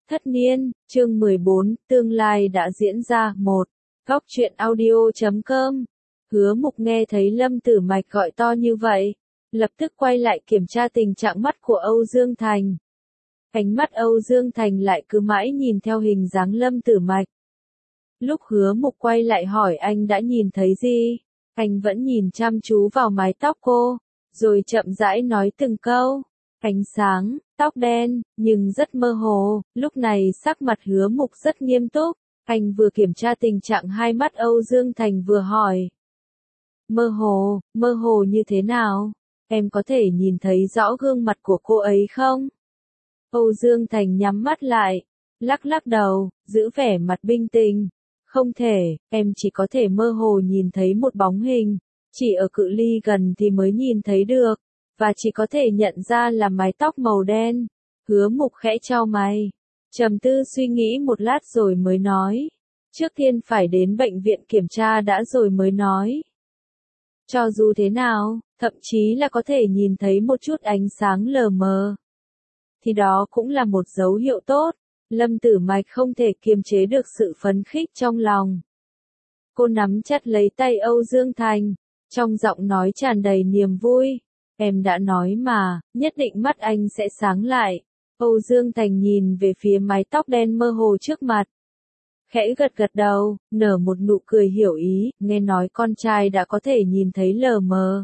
Thất niên, chương 14, tương lai đã diễn ra. 1. Góc truyện audio.com. Hứa Mục nghe thấy Lâm Tử Mạch gọi to như vậy, lập tức quay lại kiểm tra tình trạng mắt của Âu Dương Thành. Ánh mắt Âu Dương Thành lại cứ mãi nhìn theo hình dáng Lâm Tử Mạch. Lúc Hứa Mục quay lại hỏi anh đã nhìn thấy gì, anh vẫn nhìn chăm chú vào mái tóc cô, rồi chậm rãi nói từng câu. Ánh sáng, tóc đen, nhưng rất mơ hồ. Lúc này sắc mặt Hứa Mục rất nghiêm túc. Anh vừa kiểm tra tình trạng hai mắt Âu Dương Thành vừa hỏi. Mơ hồ như thế nào? Em có thể nhìn thấy rõ gương mặt của cô ấy không? Âu Dương Thành nhắm mắt lại, lắc đầu, giữ vẻ mặt bình tĩnh. Không thể, em chỉ có thể mơ hồ nhìn thấy một bóng hình, chỉ ở cự ly gần thì mới nhìn thấy được, và chỉ có thể nhận ra là mái tóc màu đen. Hứa Mục khẽ chau mày, trầm tư suy nghĩ một lát rồi mới nói. Trước tiên phải đến bệnh viện kiểm tra đã rồi mới nói. Cho dù thế nào, thậm chí là có thể nhìn thấy một chút ánh sáng lờ mờ, thì đó cũng là một dấu hiệu tốt. Lâm Tử Mạch không thể kiềm chế được sự phấn khích trong lòng. Cô nắm chặt lấy tay Âu Dương Thành, trong giọng nói tràn đầy niềm vui. Em đã nói mà, nhất định mắt anh sẽ sáng lại. Âu Dương Thành nhìn về phía mái tóc đen mơ hồ trước mặt. Khẽ gật đầu, nở một nụ cười hiểu ý, nghe nói con trai đã có thể nhìn thấy lờ mờ.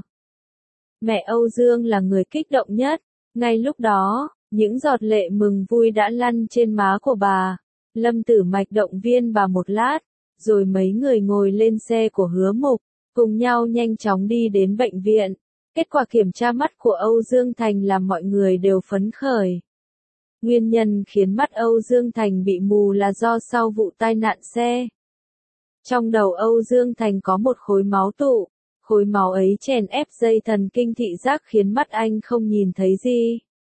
Mẹ Âu Dương là người kích động nhất. Ngay lúc đó, những giọt lệ mừng vui đã lăn trên má của bà. Lâm Tử Mạch động viên bà một lát, rồi mấy người ngồi lên xe của Hứa Mục, cùng nhau nhanh chóng đi đến bệnh viện. Kết quả kiểm tra mắt của Âu Dương Thành làm mọi người đều phấn khởi. Nguyên nhân khiến mắt Âu Dương Thành bị mù là do sau vụ tai nạn xe. Trong đầu Âu Dương Thành có một khối máu tụ, khối máu ấy chèn ép dây thần kinh thị giác khiến mắt anh không nhìn thấy gì.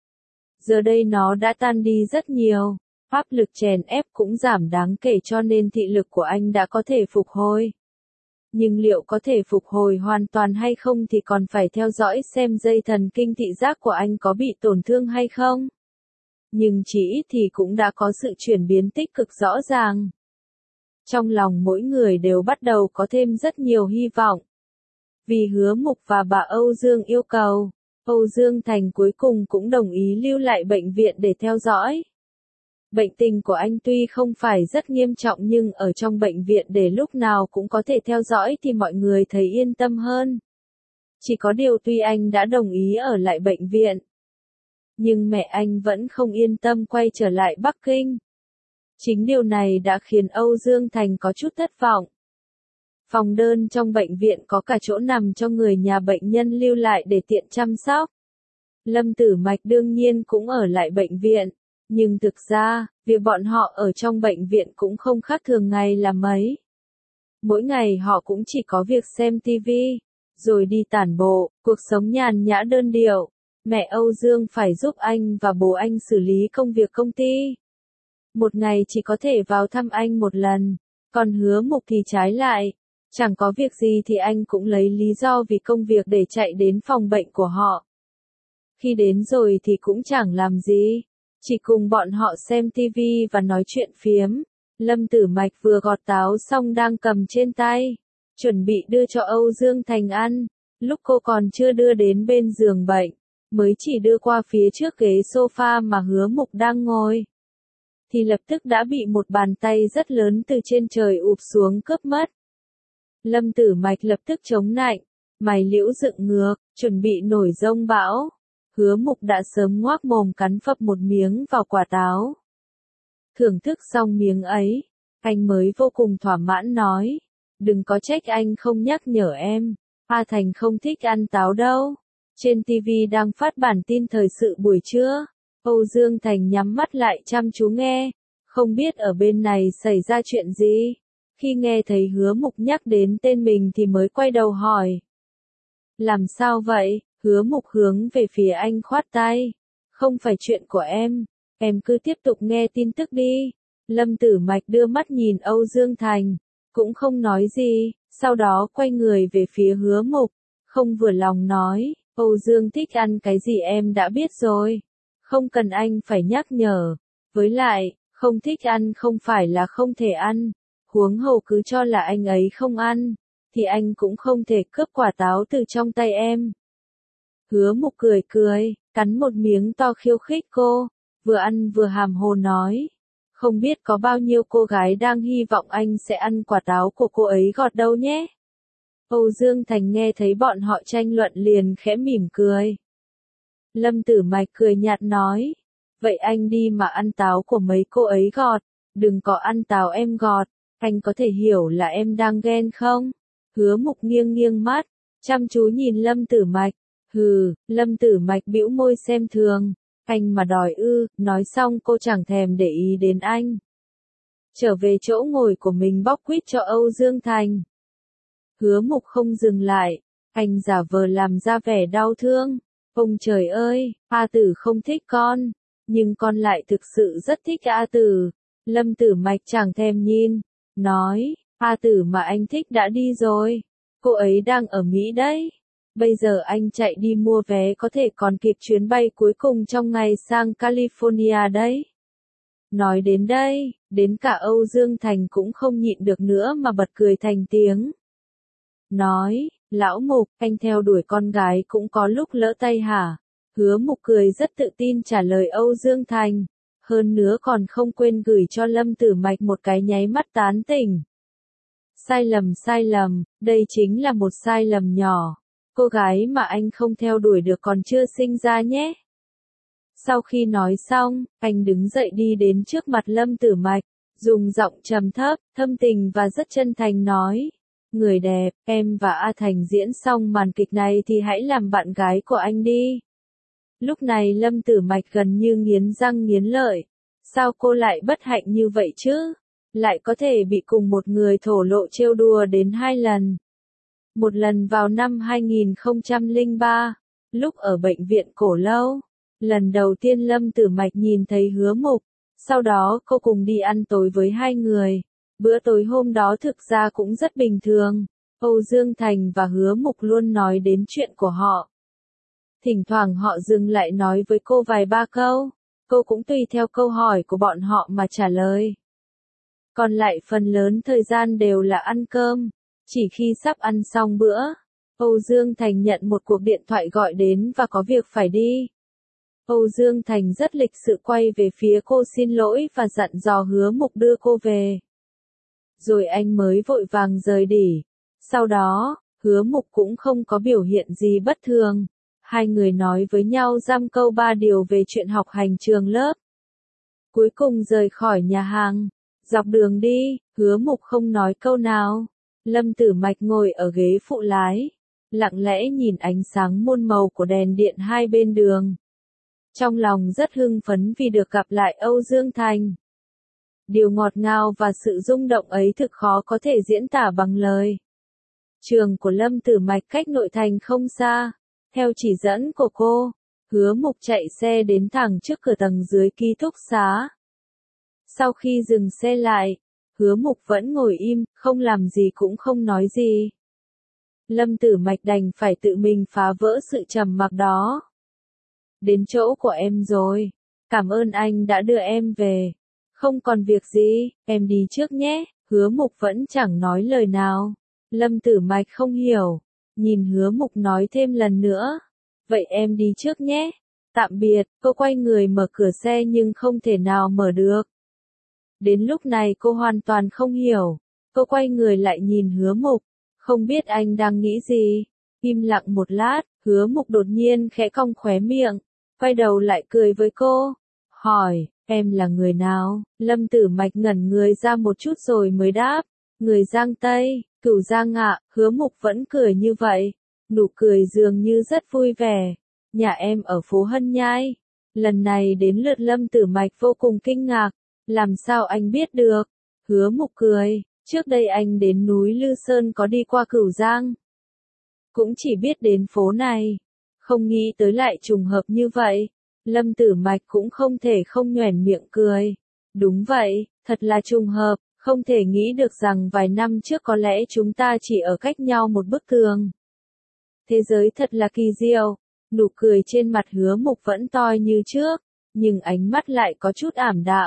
Giờ đây nó đã tan đi rất nhiều, áp lực chèn ép cũng giảm đáng kể cho nên thị lực của anh đã có thể phục hồi. Nhưng liệu có thể phục hồi hoàn toàn hay không thì còn phải theo dõi xem dây thần kinh thị giác của anh có bị tổn thương hay không. Nhưng chỉ ít thì cũng đã có sự chuyển biến tích cực rõ ràng. Trong lòng mỗi người đều bắt đầu có thêm rất nhiều hy vọng. Vì Hứa Mục và bà Âu Dương yêu cầu, Âu Dương Thành cuối cùng cũng đồng ý lưu lại bệnh viện để theo dõi. Bệnh tình của anh tuy không phải rất nghiêm trọng nhưng ở trong bệnh viện để lúc nào cũng có thể theo dõi thì mọi người thấy yên tâm hơn. Chỉ có điều tuy anh đã đồng ý ở lại bệnh viện, nhưng mẹ anh vẫn không yên tâm quay trở lại Bắc Kinh. Chính điều này đã khiến Âu Dương Thành có chút thất vọng. Phòng đơn trong bệnh viện có cả chỗ nằm cho người nhà bệnh nhân lưu lại để tiện chăm sóc. Lâm Tử Mạch đương nhiên cũng ở lại bệnh viện, nhưng thực ra, việc bọn họ ở trong bệnh viện cũng không khác thường ngày là mấy. Mỗi ngày họ cũng chỉ có việc xem TV, rồi đi tản bộ, cuộc sống nhàn nhã đơn điệu. Mẹ Âu Dương phải giúp anh và bố anh xử lý công việc công ty. Một ngày chỉ có thể vào thăm anh một lần, còn Hứa Mục thì trái lại. Chẳng có việc gì thì anh cũng lấy lý do vì công việc để chạy đến phòng bệnh của họ. Khi đến rồi thì cũng chẳng làm gì, chỉ cùng bọn họ xem TV và nói chuyện phiếm. Lâm Tử Mạch vừa gọt táo xong đang cầm trên tay, chuẩn bị đưa cho Âu Dương Thành ăn. Lúc cô còn chưa đưa đến bên giường bệnh, mới chỉ đưa qua phía trước ghế sofa mà Hứa Mục đang ngồi, thì lập tức đã bị một bàn tay rất lớn từ trên trời ụp xuống cướp mất. Lâm Tử Mạch lập tức chống nạnh, mày liễu dựng ngược, chuẩn bị nổi giông bão. Hứa Mục đã sớm ngoác mồm cắn phập một miếng vào quả táo. Thưởng thức xong miếng ấy, anh mới vô cùng thỏa mãn nói, đừng có trách anh không nhắc nhở em, A Thành không thích ăn táo đâu. Trên TV đang phát bản tin thời sự buổi trưa, Âu Dương Thành nhắm mắt lại chăm chú nghe, không biết ở bên này xảy ra chuyện gì. Khi nghe thấy Hứa Mục nhắc đến tên mình thì mới quay đầu hỏi. Làm sao vậy? Hứa Mục hướng về phía anh khoát tay. Không phải chuyện của em cứ tiếp tục nghe tin tức đi. Lâm Tử Mạch đưa mắt nhìn Âu Dương Thành, cũng không nói gì, sau đó quay người về phía Hứa Mục, không vừa lòng nói, Âu Dương thích ăn cái gì em đã biết rồi, không cần anh phải nhắc nhở, với lại, Không thích ăn không phải là không thể ăn, huống hồ cứ cho là anh ấy không ăn, thì anh cũng không thể cướp quả táo từ trong tay em. Hứa Mục cười cười, cắn một miếng to khiêu khích cô, vừa ăn vừa hàm hồ nói. Không biết có bao nhiêu cô gái đang hy vọng anh sẽ ăn quả táo của cô ấy gọt đâu nhé. Âu Dương Thành nghe thấy bọn họ tranh luận liền khẽ mỉm cười. Lâm Tử Mạch cười nhạt nói. Vậy anh đi mà ăn táo của mấy cô ấy gọt, đừng có ăn táo em gọt, anh có thể hiểu là em đang ghen không? Hứa Mục nghiêng nghiêng mắt, chăm chú nhìn Lâm Tử Mạch. Hừ, Lâm Tử Mạch bĩu môi xem thường. Anh mà đòi ư, nói xong cô chẳng thèm để ý đến anh. Trở về chỗ ngồi của mình bóc quýt cho Âu Dương Thành. Hứa Mục không dừng lại, anh giả vờ làm ra vẻ đau thương. Ông trời ơi, A Tử không thích con, nhưng con lại thực sự rất thích A Tử. Lâm Tử Mạch chẳng thèm nhìn, nói, A Tử mà anh thích đã đi rồi, cô ấy đang ở Mỹ đấy. Bây giờ anh chạy đi mua vé có thể còn kịp chuyến bay cuối cùng trong ngày sang California đấy. Nói đến đây, đến cả Âu Dương Thành cũng không nhịn được nữa mà bật cười thành tiếng. Nói, Lão Mục, anh theo đuổi con gái cũng có lúc lỡ tay hả? Hứa Mục cười rất tự tin trả lời Âu Dương Thành. Hơn nữa còn không quên gửi cho Lâm Tử Mạch một cái nháy mắt tán tỉnh. Sai lầm, đây chính là một sai lầm nhỏ. Cô gái mà anh không theo đuổi được còn chưa sinh ra nhé. Sau khi nói xong, anh đứng dậy đi đến trước mặt Lâm Tử Mạch, dùng giọng trầm thấp, thâm tình và rất chân thành nói. Người đẹp, em và A Thành diễn xong màn kịch này thì hãy làm bạn gái của anh đi. Lúc này Lâm Tử Mạch gần như nghiến răng nghiến lợi. Sao cô lại bất hạnh như vậy chứ? Lại có thể bị cùng một người thổ lộ trêu đùa đến 2 lần. Một lần vào năm 2003, lúc ở bệnh viện Cổ Lâu. Lần đầu tiên Lâm Tử Mạch nhìn thấy Hứa Mục, sau đó cô cùng đi ăn tối với 2 người. Bữa tối hôm đó thực ra cũng rất bình thường. Âu Dương Thành và Hứa Mục luôn nói đến chuyện của họ. Thỉnh thoảng họ dừng lại nói với cô vài ba câu. Cô cũng tùy theo câu hỏi của bọn họ mà trả lời. Còn lại phần lớn thời gian đều là ăn cơm. Chỉ khi sắp ăn xong bữa, Âu Dương Thành nhận một cuộc điện thoại gọi đến và có việc phải đi. Âu Dương Thành rất lịch sự quay về phía cô xin lỗi và dặn dò Hứa Mục đưa cô về. Rồi anh mới vội vàng rời đi. Sau đó, Hứa Mục cũng không có biểu hiện gì bất thường. Hai người nói với nhau dăm câu ba điều về chuyện học hành trường lớp. Cuối cùng rời khỏi nhà hàng. Dọc đường đi, Hứa Mục không nói câu nào. Lâm Tử Mạch ngồi ở ghế phụ lái, lặng lẽ nhìn ánh sáng muôn màu của đèn điện hai bên đường. Trong lòng rất hưng phấn vì được gặp lại Âu Dương Thành. Điều ngọt ngào và sự rung động ấy thực khó có thể diễn tả bằng lời. Trường của Lâm Tử Mạch cách nội thành không xa. Theo chỉ dẫn của cô, Hứa Mục chạy xe đến thẳng trước cửa tầng dưới ký túc xá. Sau khi dừng xe lại, Hứa Mục vẫn ngồi im, không làm gì cũng không nói gì. Lâm Tử Mạch đành phải tự mình phá vỡ sự trầm mặc đó. Đến chỗ của em rồi. Cảm ơn anh đã đưa em về. Không còn việc gì, em đi trước nhé. Hứa Mục vẫn chẳng nói lời nào. Lâm Tử Mạch không hiểu. Nhìn Hứa Mục nói thêm lần nữa. Vậy em đi trước nhé. Tạm biệt, cô quay người mở cửa xe nhưng không thể nào mở được. Đến lúc này cô hoàn toàn không hiểu. Cô quay người lại nhìn Hứa Mục. Không biết anh đang nghĩ gì. Im lặng một lát, Hứa Mục đột nhiên khẽ cong khóe miệng. Quay đầu lại cười với cô. Hỏi, em là người nào? Lâm Tử Mạch ngẩn người ra một chút rồi mới đáp. Người Giang Tây, Cửu Giang ạ. Hứa Mục vẫn cười như vậy. Nụ cười dường như rất vui vẻ. Nhà em ở phố Hân Nhai. Lần này đến lượt Lâm Tử Mạch vô cùng kinh ngạc. Làm sao anh biết được? Hứa Mục cười. Trước đây anh đến núi Lư Sơn có đi qua Cửu Giang. Cũng chỉ biết đến phố này. Không nghĩ tới lại trùng hợp như vậy. Lâm Tử Mạch cũng không thể không nhoẻn miệng cười. Đúng vậy, thật là trùng hợp, không thể nghĩ được rằng vài năm trước có lẽ chúng ta chỉ ở cách nhau một bức tường. Thế giới thật là kỳ diệu. Nụ cười trên mặt Hứa Mục vẫn to như trước, nhưng ánh mắt lại có chút ảm đạm.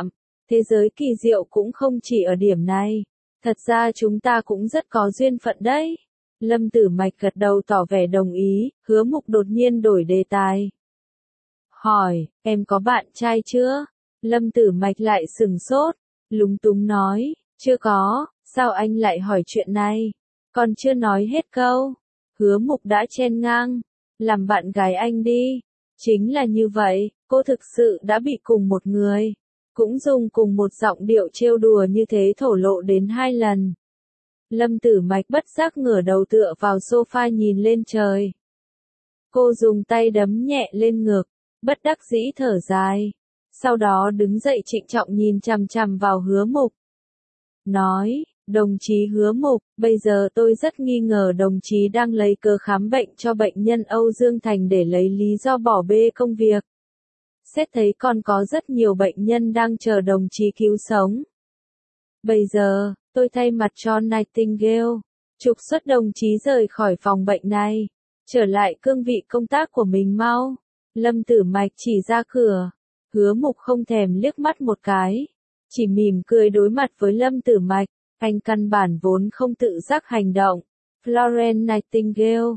Thế giới kỳ diệu cũng không chỉ ở điểm này. Thật ra chúng ta cũng rất có duyên phận đấy. Lâm Tử Mạch gật đầu tỏ vẻ đồng ý, Hứa Mục đột nhiên đổi đề tài. Hỏi, em có bạn trai chưa? Lâm Tử Mạch lại sừng sốt, lúng túng nói, chưa có, sao anh lại hỏi chuyện này? Còn chưa nói hết câu. Hứa Mục đã chen ngang, làm bạn gái anh đi. Chính là như vậy, cô thực sự đã bị cùng một người, cũng dùng cùng một giọng điệu trêu đùa như thế thổ lộ đến 2 lần. Lâm Tử Mạch bất giác ngửa đầu tựa vào sofa nhìn lên trời. Cô dùng tay đấm nhẹ lên ngực, bất đắc dĩ thở dài. Sau đó đứng dậy trịnh trọng nhìn chằm chằm vào Hứa Mục. Nói, đồng chí Hứa Mục, bây giờ tôi rất nghi ngờ đồng chí đang lấy cớ khám bệnh cho bệnh nhân Âu Dương Thành để lấy lý do bỏ bê công việc. Xét thấy còn có rất nhiều bệnh nhân đang chờ đồng chí cứu sống. Bây giờ, tôi thay mặt cho Nightingale, trục xuất đồng chí rời khỏi phòng bệnh này, trở lại cương vị công tác của mình mau. Lâm Tử Mạch chỉ ra cửa, Hứa Mục không thèm liếc mắt một cái, chỉ mỉm cười đối mặt với Lâm Tử Mạch, anh căn bản vốn không tự giác hành động. Florence Nightingale,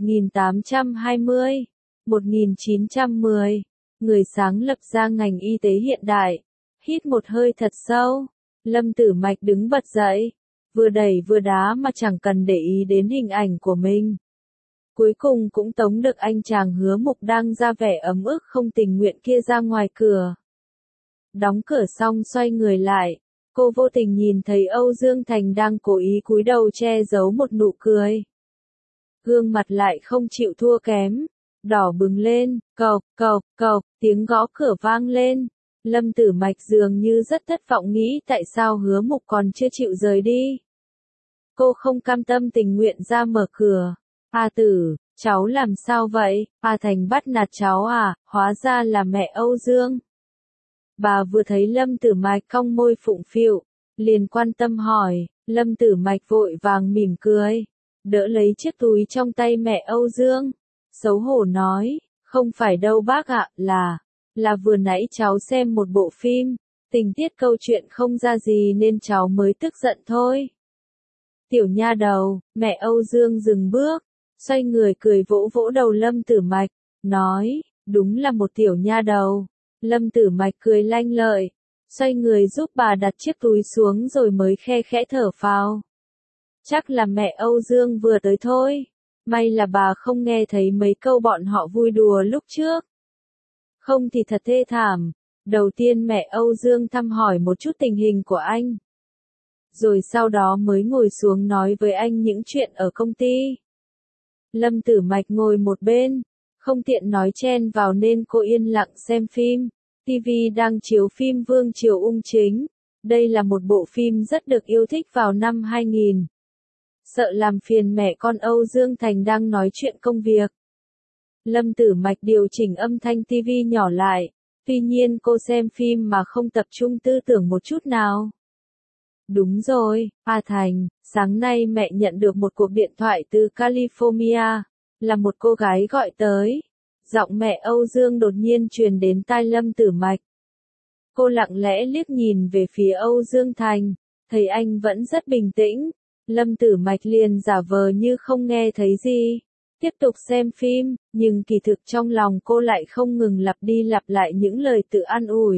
1820-1910, người sáng lập ra ngành y tế hiện đại. Hít một hơi thật sâu, Lâm Tử Mạch đứng bật dậy, vừa đẩy vừa đá mà chẳng cần để ý đến hình ảnh của mình. Cuối cùng cũng tống được anh chàng Hứa Mục đang ra vẻ ấm ức không tình nguyện kia ra ngoài cửa. Đóng cửa xong xoay người lại, cô vô tình nhìn thấy Âu Dương Thành đang cố ý cúi đầu che giấu một nụ cười. Gương mặt lại không chịu thua kém, đỏ bừng lên, cộc, cộc, cộc, tiếng gõ cửa vang lên. Lâm Tử Mạch dường như rất thất vọng nghĩ tại sao Hứa Mục còn chưa chịu rời đi. Cô không cam tâm tình nguyện ra mở cửa. A Tử, cháu làm sao vậy? A Thành bắt nạt cháu à? Hóa ra là mẹ Âu Dương. Bà vừa thấy Lâm Tử Mạch cong môi phụng phịu, liền quan tâm hỏi. Lâm Tử Mạch vội vàng mỉm cười, đỡ lấy chiếc túi trong tay mẹ Âu Dương, xấu hổ nói, không phải đâu bác ạ, là vừa nãy cháu xem một bộ phim, tình tiết câu chuyện không ra gì nên cháu mới tức giận thôi. Tiểu nha đầu, mẹ Âu Dương dừng bước, xoay người cười vỗ vỗ đầu Lâm Tử Mạch, nói, đúng là một tiểu nha đầu. Lâm Tử Mạch cười lanh lợi, xoay người giúp bà đặt chiếc túi xuống rồi mới khe khẽ thở phào. Chắc là mẹ Âu Dương vừa tới thôi, may là bà không nghe thấy mấy câu bọn họ vui đùa lúc trước. Không thì thật thê thảm. Đầu tiên mẹ Âu Dương thăm hỏi một chút tình hình của anh, rồi sau đó mới ngồi xuống nói với anh những chuyện ở công ty. Lâm Tử Mạch ngồi một bên, không tiện nói chen vào nên cô yên lặng xem phim. TV đang chiếu phim Vương Triều Ung Chính. Đây là một bộ phim rất được yêu thích vào năm 2000. Sợ làm phiền mẹ con Âu Dương Thành đang nói chuyện công việc. Lâm Tử Mạch điều chỉnh âm thanh TV nhỏ lại, tuy nhiên cô xem phim mà không tập trung tư tưởng một chút nào. Đúng rồi, A Thành, sáng nay mẹ nhận được một cuộc điện thoại từ California, là một cô gái gọi tới. Giọng mẹ Âu Dương đột nhiên truyền đến tai Lâm Tử Mạch. Cô lặng lẽ liếc nhìn về phía Âu Dương Thành, thấy anh vẫn rất bình tĩnh. Lâm Tử Mạch liền giả vờ như không nghe thấy gì, tiếp tục xem phim, nhưng kỳ thực trong lòng cô lại không ngừng lặp đi lặp lại những lời tự an ủi.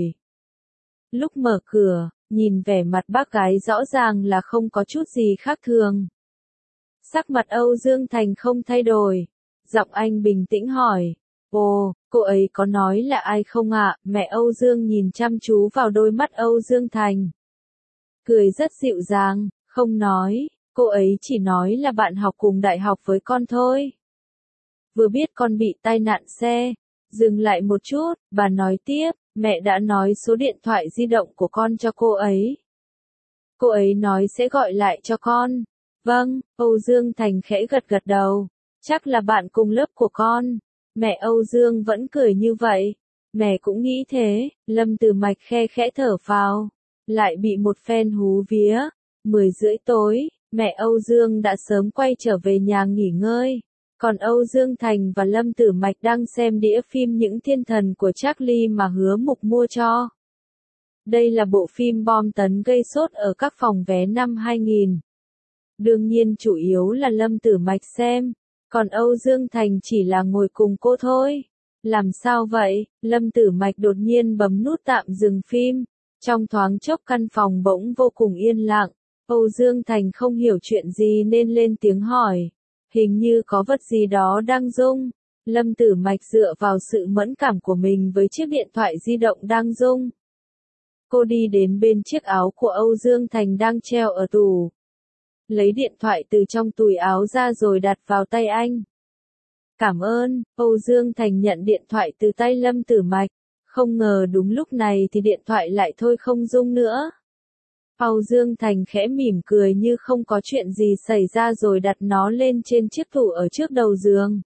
Lúc mở cửa, nhìn vẻ mặt bác gái rõ ràng là không có chút gì khác thường. Sắc mặt Âu Dương Thành không thay đổi, giọng anh bình tĩnh hỏi. Ồ, cô ấy có nói là ai không ạ? Mẹ Âu Dương nhìn chăm chú vào đôi mắt Âu Dương Thành, cười rất dịu dàng, không nói, cô ấy chỉ nói là bạn học cùng đại học với con thôi. Vừa biết con bị tai nạn xe, dừng lại một chút, bà nói tiếp, mẹ đã nói số điện thoại di động của con cho cô ấy. Cô ấy nói sẽ gọi lại cho con. Vâng, Âu Dương Thành khẽ gật gật đầu, chắc là bạn cùng lớp của con. Mẹ Âu Dương vẫn cười như vậy. Mẹ cũng nghĩ thế. Lâm Tử Mạch khe khẽ thở phào, lại bị một phen hú vía. 10:30 tối, mẹ Âu Dương đã sớm quay trở về nhà nghỉ ngơi. Còn Âu Dương Thành và Lâm Tử Mạch đang xem đĩa phim Những Thiên Thần của Charlie mà Hứa Mục mua cho. Đây là bộ phim bom tấn gây sốt ở các phòng vé năm 2000. Đương nhiên chủ yếu là Lâm Tử Mạch xem, còn Âu Dương Thành chỉ là ngồi cùng cô thôi. Làm sao vậy? Lâm Tử Mạch đột nhiên bấm nút tạm dừng phim. Trong thoáng chốc căn phòng bỗng vô cùng yên lặng. Âu Dương Thành không hiểu chuyện gì nên lên tiếng hỏi. Hình như có vật gì đó đang rung. Lâm Tử Mạch dựa vào sự mẫn cảm của mình với chiếc điện thoại di động đang rung. Cô đi đến bên chiếc áo của Âu Dương Thành đang treo ở tủ. Lấy điện thoại từ trong túi áo ra rồi đặt vào tay anh. Cảm ơn, Âu Dương Thành nhận điện thoại từ tay Lâm Tử Mạch. Không ngờ đúng lúc này thì điện thoại lại thôi không rung nữa. Âu Dương Thành khẽ mỉm cười như không có chuyện gì xảy ra rồi đặt nó lên trên chiếc tủ ở trước đầu giường.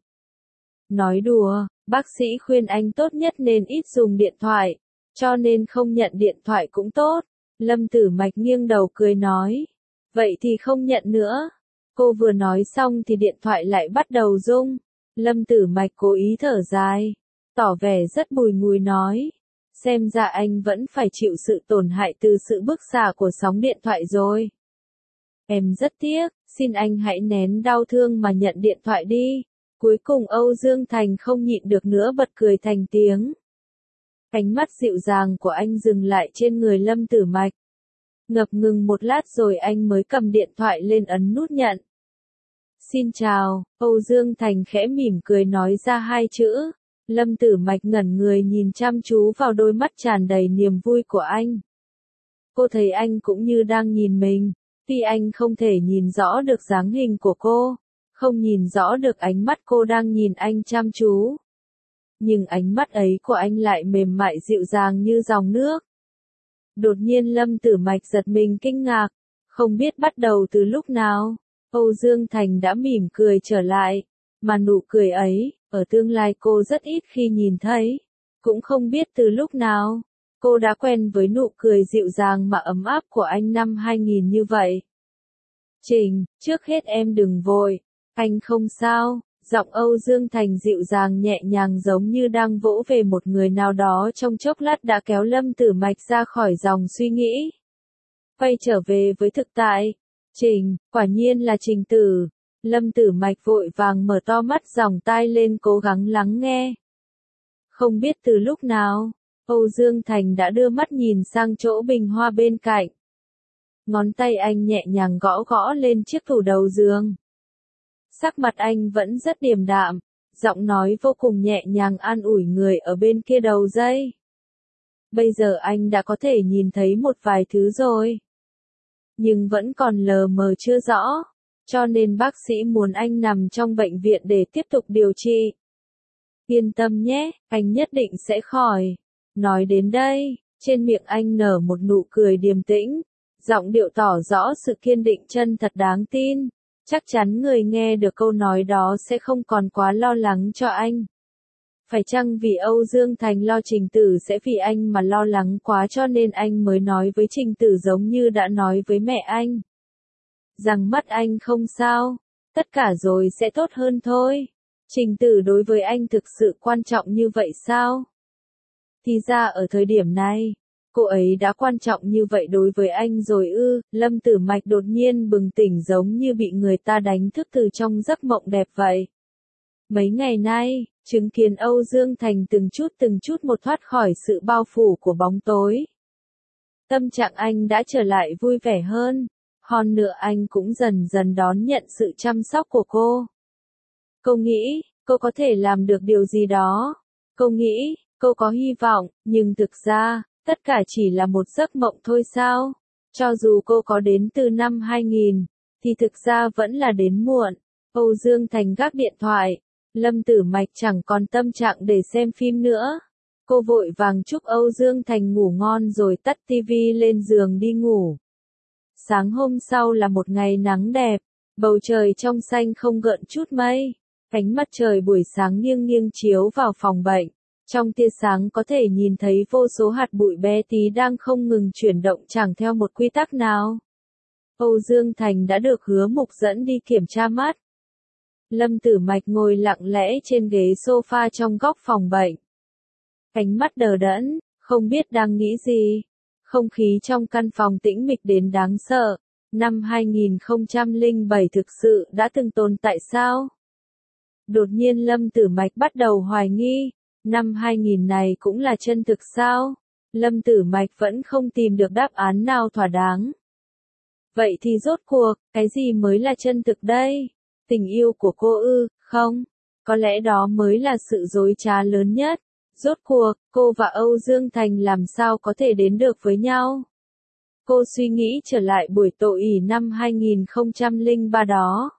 Nói đùa, bác sĩ khuyên anh tốt nhất nên ít dùng điện thoại, cho nên không nhận điện thoại cũng tốt. Lâm Tử Mạch nghiêng đầu cười nói. Vậy thì không nhận nữa. Cô vừa nói xong thì điện thoại lại bắt đầu rung. Lâm Tử Mạch cố ý thở dài, tỏ vẻ rất bùi ngùi nói. Xem ra anh vẫn phải chịu sự tổn hại từ sự bức xạ của sóng điện thoại rồi. Em rất tiếc, xin anh hãy nén đau thương mà nhận điện thoại đi. Cuối cùng Âu Dương Thành không nhịn được nữa bật cười thành tiếng. Ánh mắt dịu dàng của anh dừng lại trên người Lâm Tử Mạch. Ngập ngừng một lát rồi anh mới cầm điện thoại lên ấn nút nhận. Xin chào, Âu Dương Thành khẽ mỉm cười nói ra hai chữ. Lâm Tử Mạch ngẩn người nhìn chăm chú vào đôi mắt tràn đầy niềm vui của anh. Cô thấy anh cũng như đang nhìn mình, tuy anh không thể nhìn rõ được dáng hình của cô, không nhìn rõ được ánh mắt cô đang nhìn anh chăm chú. Nhưng ánh mắt ấy của anh lại mềm mại dịu dàng như dòng nước. Đột nhiên Lâm Tử Mạch giật mình kinh ngạc, không biết bắt đầu từ lúc nào, Âu Dương Thành đã mỉm cười trở lại, mà nụ cười ấy, ở tương lai cô rất ít khi nhìn thấy, cũng không biết từ lúc nào, cô đã quen với nụ cười dịu dàng mà ấm áp của anh năm 2000 như vậy. Trình, trước hết em đừng vội, anh không sao. Giọng Âu Dương Thành dịu dàng nhẹ nhàng giống như đang vỗ về một người nào đó trong chốc lát đã kéo Lâm Tử Mạch ra khỏi dòng suy nghĩ. Quay trở về với thực tại. Trình, quả nhiên là Trình Tử. Lâm Tử Mạch vội vàng mở to mắt dòng tai lên cố gắng lắng nghe. Không biết từ lúc nào, Âu Dương Thành đã đưa mắt nhìn sang chỗ bình hoa bên cạnh. Ngón tay anh nhẹ nhàng gõ gõ lên chiếc tủ đầu giường. Sắc mặt anh vẫn rất điềm đạm, giọng nói vô cùng nhẹ nhàng an ủi người ở bên kia đầu dây. Bây giờ anh đã có thể nhìn thấy một vài thứ rồi. Nhưng vẫn còn lờ mờ chưa rõ, cho nên bác sĩ muốn anh nằm trong bệnh viện để tiếp tục điều trị. Yên tâm nhé, anh nhất định sẽ khỏi. Nói đến đây, trên miệng anh nở một nụ cười điềm tĩnh, giọng điệu tỏ rõ sự kiên định chân thật đáng tin. Chắc chắn người nghe được câu nói đó sẽ không còn quá lo lắng cho anh. Phải chăng vì Âu Dương Thành lo Trình Tử sẽ vì anh mà lo lắng quá cho nên anh mới nói với Trình Tử giống như đã nói với mẹ anh. Rằng mắt anh không sao, tất cả rồi sẽ tốt hơn thôi. Trình Tử đối với anh thực sự quan trọng như vậy sao? Thì ra ở thời điểm này, cô ấy đã quan trọng như vậy đối với anh rồi ư. Lâm Tử Mạch đột nhiên bừng tỉnh giống như bị người ta đánh thức từ trong giấc mộng đẹp vậy. Mấy ngày nay, chứng kiến Âu Dương Thành từng chút một thoát khỏi sự bao phủ của bóng tối. Tâm trạng anh đã trở lại vui vẻ hơn, hơn nữa anh cũng dần dần đón nhận sự chăm sóc của cô. Cô nghĩ, cô có thể làm được điều gì đó. Cô nghĩ, cô có hy vọng, nhưng thực ra, tất cả chỉ là một giấc mộng thôi sao? Cho dù cô có đến từ năm 2000, thì thực ra vẫn là đến muộn. Âu Dương Thành gác điện thoại. Lâm Tử Mạch chẳng còn tâm trạng để xem phim nữa. Cô vội vàng chúc Âu Dương Thành ngủ ngon rồi tắt tivi lên giường đi ngủ. Sáng hôm sau là một ngày nắng đẹp, bầu trời trong xanh không gợn chút mây. Ánh mặt trời buổi sáng nghiêng nghiêng chiếu vào phòng bệnh. Trong tia sáng có thể nhìn thấy vô số hạt bụi bé tí đang không ngừng chuyển động chẳng theo một quy tắc nào. Âu Dương Thành đã được Hứa Mục dẫn đi kiểm tra mắt. Lâm Tử Mạch ngồi lặng lẽ trên ghế sofa trong góc phòng bệnh. Ánh mắt đờ đẫn, không biết đang nghĩ gì. Không khí trong căn phòng tĩnh mịch đến đáng sợ. Năm 2007 thực sự đã từng tồn tại sao? Đột nhiên Lâm Tử Mạch bắt đầu hoài nghi, năm 2000 này cũng là chân thực sao? Lâm Tử Mạch vẫn không tìm được đáp án nào thỏa đáng. Vậy thì rốt cuộc, cái gì mới là chân thực đây? Tình yêu của cô ư? Không, có lẽ đó mới là sự dối trá lớn nhất. Rốt cuộc, cô và Âu Dương Thành làm sao có thể đến được với nhau? Cô suy nghĩ trở lại buổi tộ ỷ năm 2003 đó.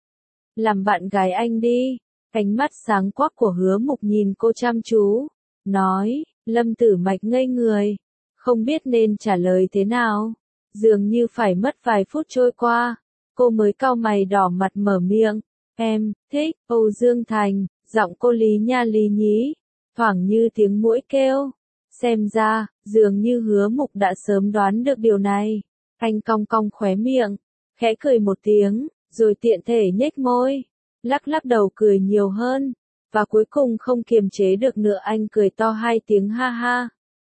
Làm bạn gái anh đi. Ánh mắt sáng quắc của Hứa Mục nhìn cô chăm chú. Nói, Lâm Tử Mạch ngây người. Không biết nên trả lời thế nào. Dường như phải mất vài phút trôi qua. Cô mới cau mày đỏ mặt mở miệng. Em, thích, Âu Dương Thành. Giọng cô lý nha lý nhí. Thoảng như tiếng muỗi kêu. Xem ra, dường như Hứa Mục đã sớm đoán được điều này. Anh cong cong khóe miệng, khẽ cười một tiếng, rồi tiện thể nhếch môi, lắc lắc đầu cười nhiều hơn, và cuối cùng không kiềm chế được nữa anh cười to hai tiếng ha ha.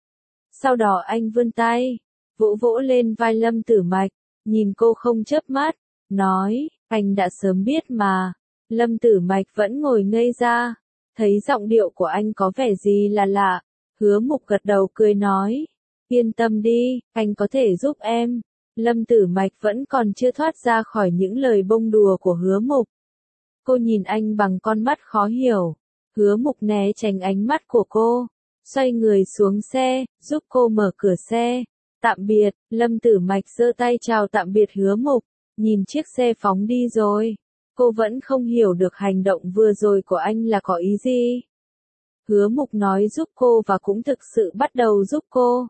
Sau đó anh vươn tay, vỗ vỗ lên vai Lâm Tử Mạch, nhìn cô không chớp mắt, nói, anh đã sớm biết mà. Lâm Tử Mạch vẫn ngồi ngây ra, thấy giọng điệu của anh có vẻ gì là lạ. Hứa Mục gật đầu cười nói, yên tâm đi, anh có thể giúp em. Lâm Tử Mạch vẫn còn chưa thoát ra khỏi những lời bông đùa của Hứa Mục. Cô nhìn anh bằng con mắt khó hiểu. Hứa Mục né tránh ánh mắt của cô, xoay người xuống xe, giúp cô mở cửa xe. Tạm biệt, Lâm Tử Mạch giơ tay chào tạm biệt Hứa Mục, nhìn chiếc xe phóng đi rồi. Cô vẫn không hiểu được hành động vừa rồi của anh là có ý gì. Hứa Mục nói giúp cô và cũng thực sự bắt đầu giúp cô.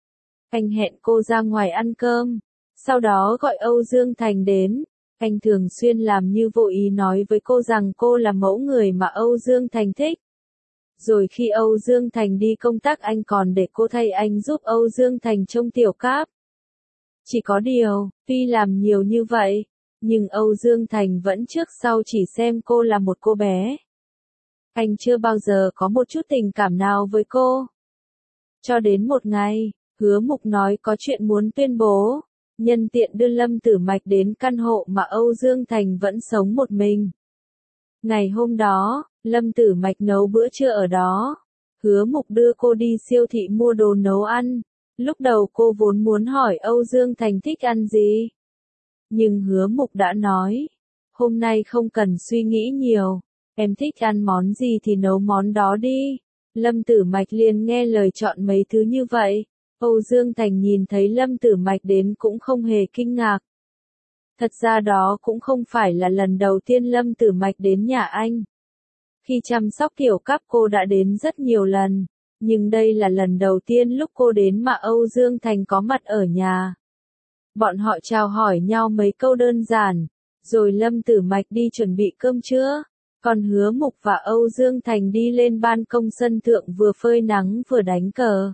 Anh hẹn cô ra ngoài ăn cơm, sau đó gọi Âu Dương Thành đến. Anh thường xuyên làm như vô ý nói với cô rằng cô là mẫu người mà Âu Dương Thành thích. Rồi khi Âu Dương Thành đi công tác anh còn để cô thay anh giúp Âu Dương Thành trông tiểu cáp. Chỉ có điều, tuy làm nhiều như vậy, nhưng Âu Dương Thành vẫn trước sau chỉ xem cô là một cô bé. Anh chưa bao giờ có một chút tình cảm nào với cô. Cho đến một ngày, Hứa Mục nói có chuyện muốn tuyên bố, nhân tiện đưa Lâm Tử Mạch đến căn hộ mà Âu Dương Thành vẫn sống một mình. Ngày hôm đó, Lâm Tử Mạch nấu bữa trưa ở đó. Hứa Mục đưa cô đi siêu thị mua đồ nấu ăn. Lúc đầu cô vốn muốn hỏi Âu Dương Thành thích ăn gì. Nhưng Hứa Mục đã nói, hôm nay không cần suy nghĩ nhiều. Em thích ăn món gì thì nấu món đó đi. Lâm Tử Mạch liền nghe lời chọn mấy thứ như vậy. Âu Dương Thành nhìn thấy Lâm Tử Mạch đến cũng không hề kinh ngạc. Thật ra đó cũng không phải là lần đầu tiên Lâm Tử Mạch đến nhà anh. Khi chăm sóc tiểu cáp cô đã đến rất nhiều lần, nhưng đây là lần đầu tiên lúc cô đến mà Âu Dương Thành có mặt ở nhà. Bọn họ chào hỏi nhau mấy câu đơn giản, rồi Lâm Tử Mạch đi chuẩn bị cơm trưa. Còn Hứa Mục và Âu Dương Thành đi lên ban công sân thượng vừa phơi nắng vừa đánh cờ.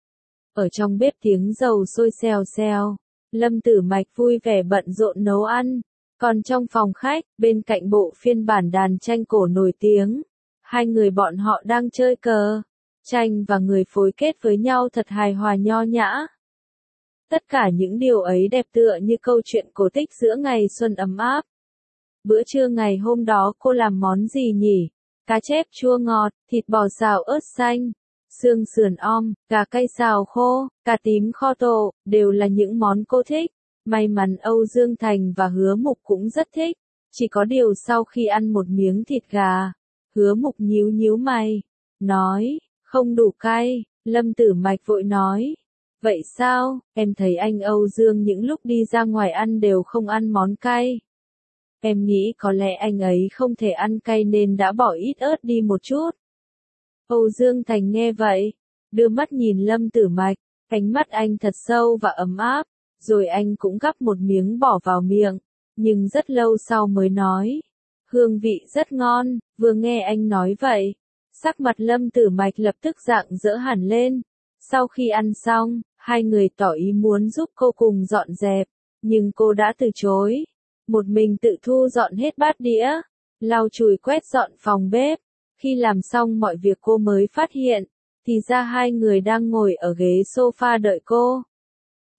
Ở trong bếp tiếng dầu sôi xèo xèo, Lâm Tử Mạch vui vẻ bận rộn nấu ăn. Còn trong phòng khách, bên cạnh bộ phiên bản đàn tranh cổ nổi tiếng, hai người bọn họ đang chơi cờ. Tranh và người phối kết với nhau thật hài hòa nho nhã. Tất cả những điều ấy đẹp tựa như câu chuyện cổ tích giữa ngày xuân ấm áp. Bữa trưa ngày hôm đó cô làm món gì nhỉ? Cá chép chua ngọt, thịt bò xào ớt xanh, xương sườn om, gà cay xào khô, cà tím kho tộ, đều là những món cô thích. May mắn Âu Dương Thành và Hứa Mục cũng rất thích. Chỉ có điều sau khi ăn một miếng thịt gà, Hứa Mục nhíu nhíu mày, nói, không đủ cay. Lâm Tử Mạch vội nói, vậy sao, em thấy anh Âu Dương những lúc đi ra ngoài ăn đều không ăn món cay. Em nghĩ có lẽ anh ấy không thể ăn cay nên đã bỏ ít ớt đi một chút. Âu Dương Thành nghe vậy, đưa mắt nhìn Lâm Tử Mạch, ánh mắt anh thật sâu và ấm áp, rồi anh cũng gắp một miếng bỏ vào miệng, nhưng rất lâu sau mới nói, hương vị rất ngon. Vừa nghe anh nói vậy, sắc mặt Lâm Tử Mạch lập tức rạng rỡ hẳn lên. Sau khi ăn xong, hai người tỏ ý muốn giúp cô cùng dọn dẹp, nhưng cô đã từ chối. Một mình tự thu dọn hết bát đĩa, lau chùi quét dọn phòng bếp. Khi làm xong mọi việc cô mới phát hiện, thì ra hai người đang ngồi ở ghế sofa đợi cô.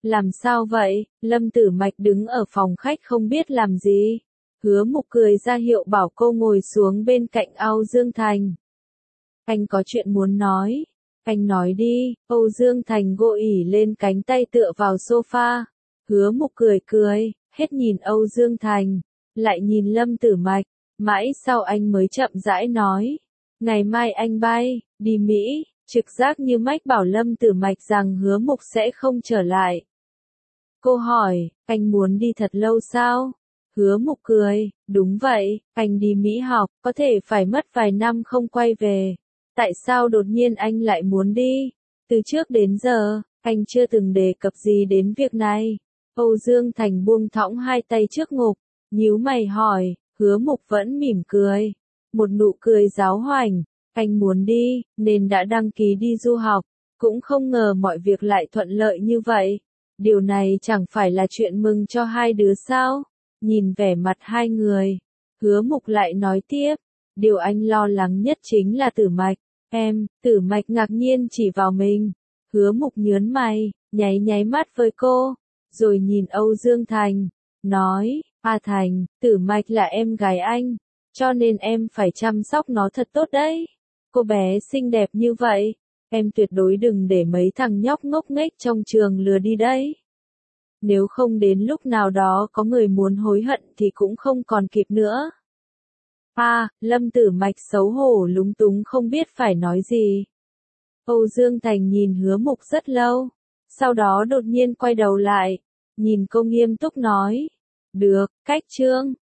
Làm sao vậy? Lâm Tử Mạch đứng ở phòng khách không biết làm gì. Hứa Mục cười ra hiệu bảo cô ngồi xuống bên cạnh Âu Dương Thành. Anh có chuyện muốn nói. Anh nói đi. Âu Dương Thành gội ỉ lên cánh tay tựa vào sofa. Hứa Mục cười cười, hết nhìn Âu Dương Thành, lại nhìn Lâm Tử Mạch. Mãi sau anh mới chậm rãi nói. Ngày mai anh bay, đi Mỹ. Trực giác như mách bảo Lâm Tử Mạch rằng Hứa Mục sẽ không trở lại. Cô hỏi, anh muốn đi thật lâu sao? Hứa Mục cười, đúng vậy, anh đi Mỹ học, có thể phải mất vài năm không quay về. Tại sao đột nhiên anh lại muốn đi? Từ trước đến giờ, anh chưa từng đề cập gì đến việc này. Âu Dương Thành buông thõng hai tay trước ngực, nhíu mày hỏi, Hứa Mục vẫn mỉm cười. Một nụ cười giáo hoành, anh muốn đi, nên đã đăng ký đi du học, cũng không ngờ mọi việc lại thuận lợi như vậy. Điều này chẳng phải là chuyện mừng cho hai đứa sao? Nhìn vẻ mặt hai người, Hứa Mục lại nói tiếp, điều anh lo lắng nhất chính là Tử Mạch. Tử Mạch ngạc nhiên chỉ vào mình. Hứa Mục nhớn mày, nháy mắt với cô, rồi nhìn Âu Dương Thành, nói, A Thành, Tử Mạch là em gái anh, cho nên em phải chăm sóc nó thật tốt đấy. Cô bé xinh đẹp như vậy, em tuyệt đối đừng để mấy thằng nhóc ngốc nghếch trong trường lừa đi đấy. Nếu không đến lúc nào đó có người muốn hối hận thì cũng không còn kịp nữa. Lâm Tử Mạch xấu hổ lúng túng không biết phải nói gì. Âu Dương Thành nhìn Hứa Mục rất lâu, sau đó đột nhiên quay đầu lại, nhìn cô nghiêm túc nói. Được, cách chương.